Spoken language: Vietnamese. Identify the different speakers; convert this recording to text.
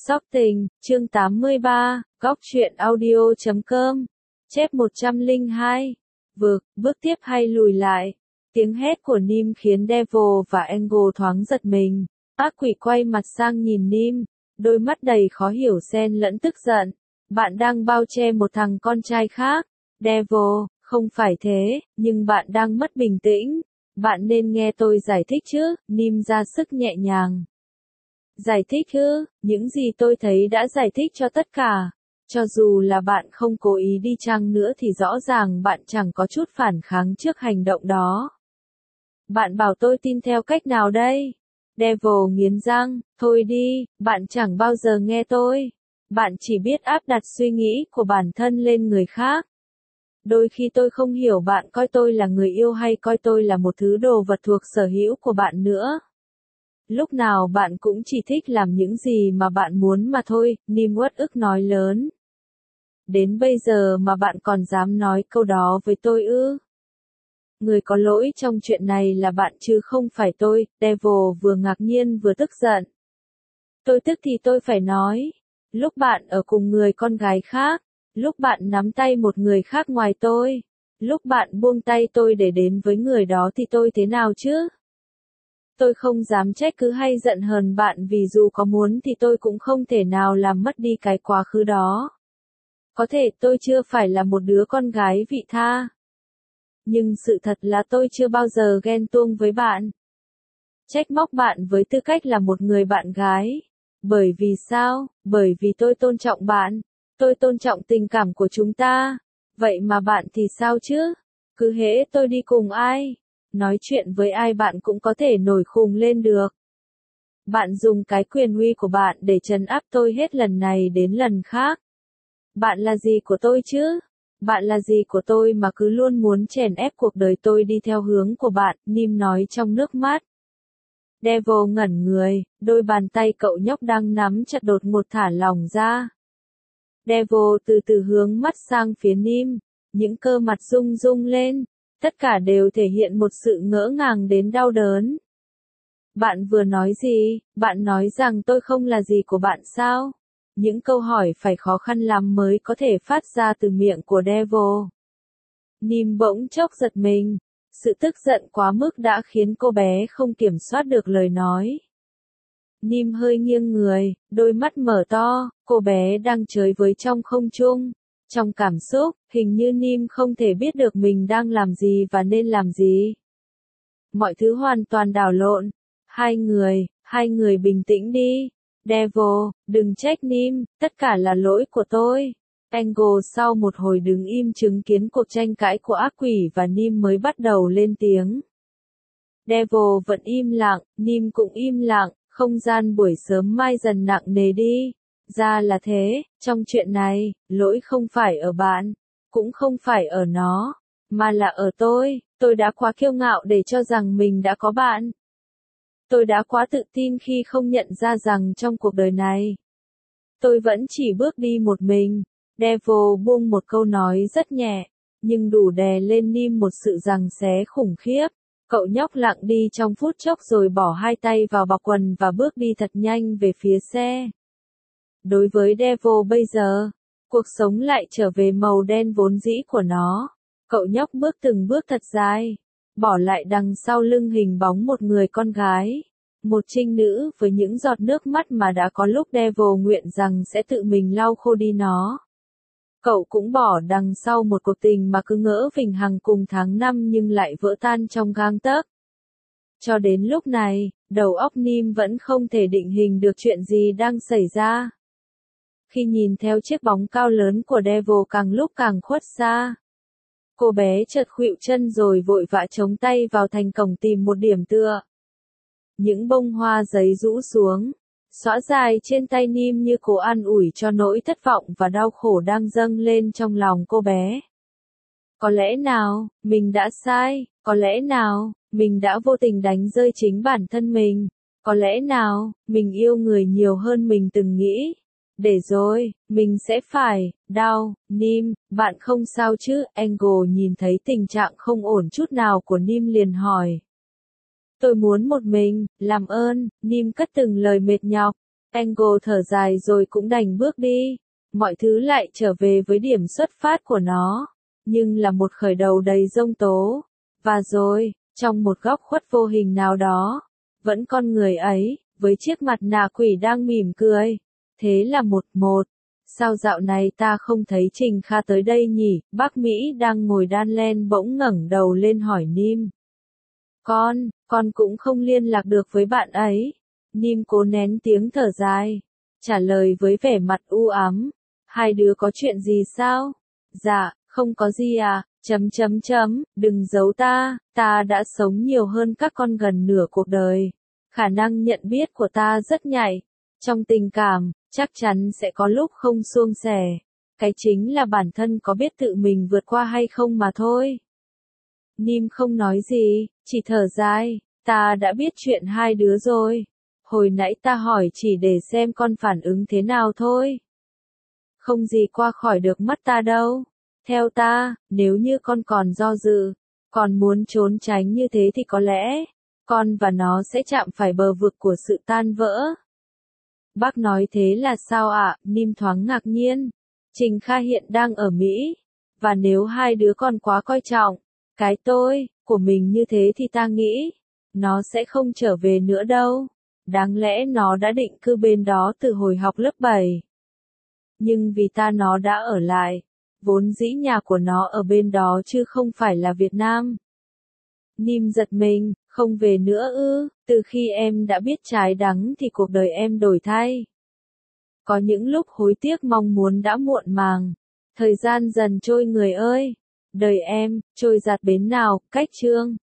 Speaker 1: Sóc Tình, chương 83, Góc truyện audio.com, chép 102, bước tiếp hay lùi lại. Tiếng hét của Nim khiến Devil và Angle thoáng giật mình. Ác quỷ quay mặt sang nhìn Nim, đôi mắt đầy khó hiểu xen lẫn tức giận. Bạn đang bao che một thằng con trai khác. Devil, không phải thế, nhưng bạn đang mất bình tĩnh. Bạn nên nghe tôi giải thích chứ, Nim ra sức nhẹ nhàng. Giải thích ư, những gì tôi thấy đã giải thích cho tất cả. Cho dù là bạn không cố ý đi chăng nữa thì rõ ràng bạn chẳng có chút phản kháng trước hành động đó. Bạn bảo tôi tin theo cách nào đây? Devil nghiến răng, thôi đi, bạn chẳng bao giờ nghe tôi. Bạn chỉ biết áp đặt suy nghĩ của bản thân lên người khác. Đôi khi tôi không hiểu bạn coi tôi là người yêu hay coi tôi là một thứ đồ vật thuộc sở hữu của bạn nữa. Lúc nào bạn cũng chỉ thích làm những gì mà bạn muốn mà thôi, Nim uất ức nói lớn. Đến bây giờ mà bạn còn dám nói câu đó với tôi ư? Người có lỗi trong chuyện này là bạn chứ không phải tôi, Devil vừa ngạc nhiên vừa tức giận. Tôi tức thì tôi phải nói. Lúc bạn ở cùng người con gái khác, lúc bạn nắm tay một người khác ngoài tôi, lúc bạn buông tay tôi để đến với người đó thì tôi thế nào chứ? Tôi không dám trách cứ hay giận hờn bạn vì dù có muốn thì tôi cũng không thể nào làm mất đi cái quá khứ đó. Có thể tôi chưa phải là một đứa con gái vị tha. Nhưng sự thật là tôi chưa bao giờ ghen tuông với bạn. Trách móc bạn với tư cách là một người bạn gái. Bởi vì sao? Bởi vì tôi tôn trọng bạn. Tôi tôn trọng tình cảm của chúng ta. Vậy mà bạn thì sao chứ? Cứ hễ tôi đi cùng ai, nói chuyện với ai bạn cũng có thể nổi khùng lên được. Bạn dùng cái quyền uy của bạn để trấn áp tôi hết lần này đến lần khác. Bạn là gì của tôi chứ? Bạn là gì của tôi mà cứ luôn muốn chèn ép cuộc đời tôi đi theo hướng của bạn, Nim nói trong nước mắt. Devil ngẩn người, đôi bàn tay cậu nhóc đang nắm chặt đột ngột thả lỏng ra. Devil từ từ hướng mắt sang phía Nim, những cơ mặt rung rung lên, tất cả đều thể hiện một sự ngỡ ngàng đến đau đớn. Bạn vừa nói gì? Bạn nói rằng tôi không là gì của bạn sao? Những câu hỏi phải khó khăn lắm mới có thể phát ra từ miệng của Devil. Nim bỗng chốc giật mình. Sự tức giận quá mức đã khiến cô bé không kiểm soát được lời nói. Nim hơi nghiêng người, đôi mắt mở to, cô bé đang chơi với trong không trung. Trong cảm xúc, hình như Nim không thể biết được mình đang làm gì và nên làm gì. Mọi thứ hoàn toàn đảo lộn. Hai người bình tĩnh đi. Devil, đừng trách Nim, tất cả là lỗi của tôi. Angle sau một hồi đứng im chứng kiến cuộc tranh cãi của ác quỷ và Nim mới bắt đầu lên tiếng. Devil vẫn im lặng, Nim cũng im lặng, không gian buổi sớm mai dần nặng nề đi. Ra là thế, trong chuyện này, lỗi không phải ở bạn, cũng không phải ở nó, mà là ở tôi đã quá kiêu ngạo để cho rằng mình đã có bạn. Tôi đã quá tự tin khi không nhận ra rằng trong cuộc đời này, tôi vẫn chỉ bước đi một mình. Devil buông một câu nói rất nhẹ, nhưng đủ đè lên Nim một sự giằng xé khủng khiếp. Cậu nhóc lặng đi trong phút chốc rồi bỏ hai tay vào bọc quần và bước đi thật nhanh về phía xe. Đối với Devil bây giờ, cuộc sống lại trở về màu đen vốn dĩ của nó. Cậu nhóc bước từng bước thật dài, bỏ lại đằng sau lưng hình bóng một người con gái. Một trinh nữ với những giọt nước mắt mà đã có lúc Devil nguyện rằng sẽ tự mình lau khô đi nó. Cậu cũng bỏ đằng sau một cuộc tình mà cứ ngỡ vĩnh hằng cùng tháng năm nhưng lại vỡ tan trong gang tấc. Cho đến lúc này, đầu óc Nim vẫn không thể định hình được chuyện gì đang xảy ra. Khi nhìn theo chiếc bóng cao lớn của Devil càng lúc càng khuất xa, cô bé chợt khuỵu chân rồi vội vã chống tay vào thành cổng tìm một điểm tựa. Những bông hoa giấy rũ xuống, xõa dài trên tay Nim như cố an ủi cho nỗi thất vọng và đau khổ đang dâng lên trong lòng cô bé. Có lẽ nào, mình đã sai, có lẽ nào, mình đã vô tình đánh rơi chính bản thân mình, có lẽ nào, mình yêu người nhiều hơn mình từng nghĩ. Để rồi, mình sẽ phải, đau, Nim, bạn không sao chứ? Angle nhìn thấy tình trạng không ổn chút nào của Nim liền hỏi. Tôi muốn một mình, làm ơn, Nim cất từng lời mệt nhọc. Angle thở dài rồi cũng đành bước đi. Mọi thứ lại trở về với điểm xuất phát của nó. Nhưng là một khởi đầu đầy giông tố. Và rồi, trong một góc khuất vô hình nào đó, vẫn con người ấy, với chiếc mặt nạ quỷ đang mỉm cười. Thế là một. Sao dạo này ta không thấy Trình Kha tới đây nhỉ? Bác Mỹ đang ngồi đan len bỗng ngẩng đầu lên hỏi Nim. Con cũng không liên lạc được với bạn ấy. Nim cố nén tiếng thở dài. Trả lời với vẻ mặt u ám. Hai đứa có chuyện gì sao? Dạ, không có gì à, đừng giấu ta đã sống nhiều hơn các con gần nửa cuộc đời. Khả năng nhận biết của ta rất nhạy. Trong tình cảm, chắc chắn sẽ có lúc không suôn sẻ. Cái chính là bản thân có biết tự mình vượt qua hay không mà thôi. Nim không nói gì, chỉ thở dài. Ta đã biết chuyện hai đứa rồi. Hồi nãy ta hỏi chỉ để xem con phản ứng thế nào thôi. Không gì qua khỏi được mắt ta đâu. Theo ta, nếu như con còn do dự, còn muốn trốn tránh như thế thì có lẽ, con và nó sẽ chạm phải bờ vực của sự tan vỡ. Bác nói thế là sao ạ? Nim thoáng ngạc nhiên. Trình Kha hiện đang ở Mỹ. Và nếu hai đứa con quá coi trọng cái tôi của mình như thế thì ta nghĩ nó sẽ không trở về nữa đâu. Đáng lẽ nó đã định cư bên đó từ hồi học lớp 7. Nhưng vì nó đã ở lại. Vốn dĩ nhà của nó ở bên đó chứ không phải là Việt Nam. Nim giật mình, không về nữa ư? Từ khi em đã biết trái đắng thì cuộc đời em đổi thay. Có những lúc hối tiếc mong muốn đã muộn màng. Thời gian dần trôi người ơi. Đời em, trôi giạt bến nào, cách chương.